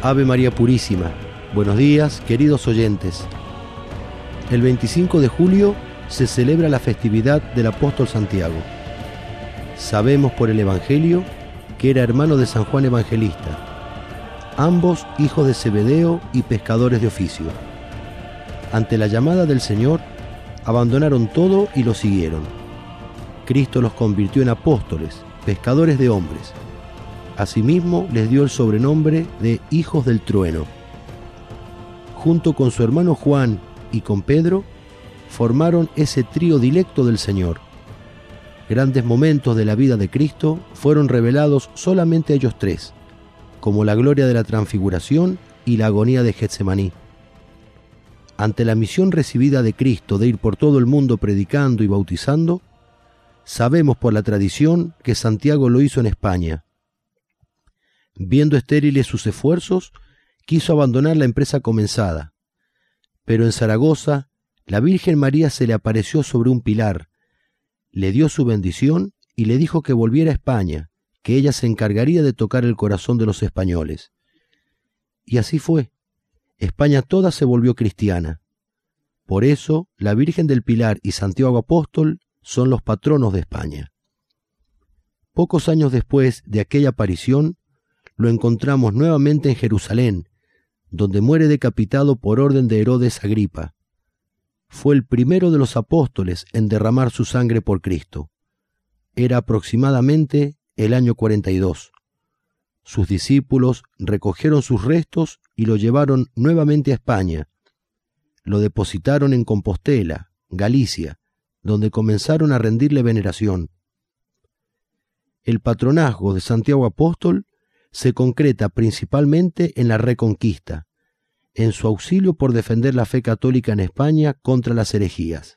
Ave María Purísima. Buenos días, queridos oyentes. El 25 de julio se celebra la festividad del apóstol Santiago. Sabemos por el Evangelio que era hermano de San Juan Evangelista, ambos hijos de Zebedeo y pescadores de oficio. Ante la llamada del Señor, abandonaron todo y lo siguieron. Cristo los convirtió en apóstoles, pescadores de hombres. Asimismo, les dio el sobrenombre de hijos del trueno. Junto con su hermano Juan y con Pedro, formaron ese trío dilecto del Señor. Grandes momentos de la vida de Cristo fueron revelados solamente a ellos tres, como la gloria de la transfiguración y la agonía de Getsemaní. Ante la misión recibida de Cristo de ir por todo el mundo predicando y bautizando, sabemos por la tradición que Santiago lo hizo en España. Viendo estériles sus esfuerzos, quiso abandonar la empresa comenzada, pero en Zaragoza la Virgen María se le apareció sobre un pilar, le dio su bendición y le dijo que volviera a España, que ella se encargaría de tocar el corazón de los españoles. Y así fue. España toda se volvió cristiana. Por eso, la Virgen del Pilar y Santiago Apóstol son los patronos de España. Pocos años después de aquella aparición, lo encontramos nuevamente en Jerusalén, donde muere decapitado por orden de Herodes Agripa. Fue el primero de los apóstoles en derramar su sangre por Cristo. Era aproximadamente el año 42. Sus discípulos recogieron sus restos y lo llevaron nuevamente a España. Lo depositaron en Compostela, Galicia, donde comenzaron a rendirle veneración. El patronazgo de Santiago Apóstol se concreta principalmente en la Reconquista, en su auxilio por defender la fe católica en España contra las herejías.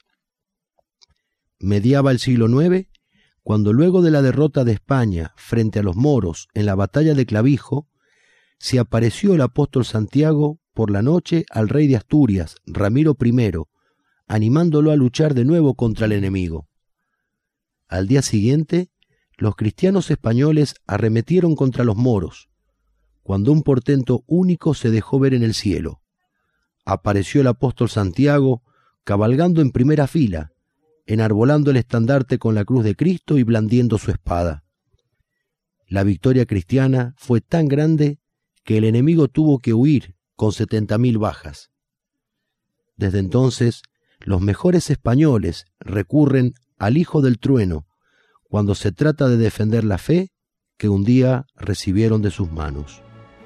Mediaba el siglo IX, cuando luego de la derrota de España frente a los moros en la batalla de Clavijo, se apareció el apóstol Santiago por la noche al rey de Asturias, Ramiro I, animándolo a luchar de nuevo contra el enemigo. Al día siguiente, los cristianos españoles arremetieron contra los moros, cuando un portento único se dejó ver en el cielo. Apareció el apóstol Santiago cabalgando en primera fila, enarbolando el estandarte con la cruz de Cristo y blandiendo su espada. La victoria cristiana fue tan grande que el enemigo tuvo que huir con 70.000 bajas. Desde entonces, los mejores españoles recurren al Hijo del Trueno cuando se trata de defender la fe que un día recibieron de sus manos.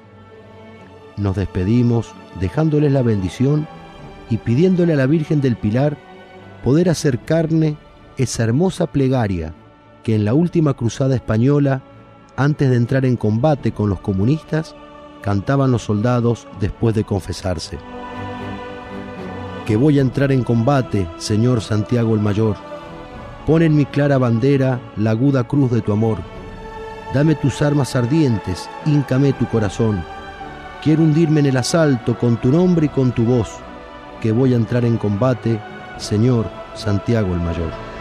Nos despedimos dejándoles la bendición y pidiéndole a la Virgen del Pilar poder hacer carne esa hermosa plegaria que en la última cruzada española, antes de entrar en combate con los comunistas, cantaban los soldados después de confesarse. Que voy a entrar en combate, Señor Santiago el Mayor. Pon en mi clara bandera la aguda cruz de tu amor. Dame tus armas ardientes, híncame tu corazón. Quiero hundirme en el asalto con tu nombre y con tu voz, que voy a entrar en combate, Señor Santiago el Mayor.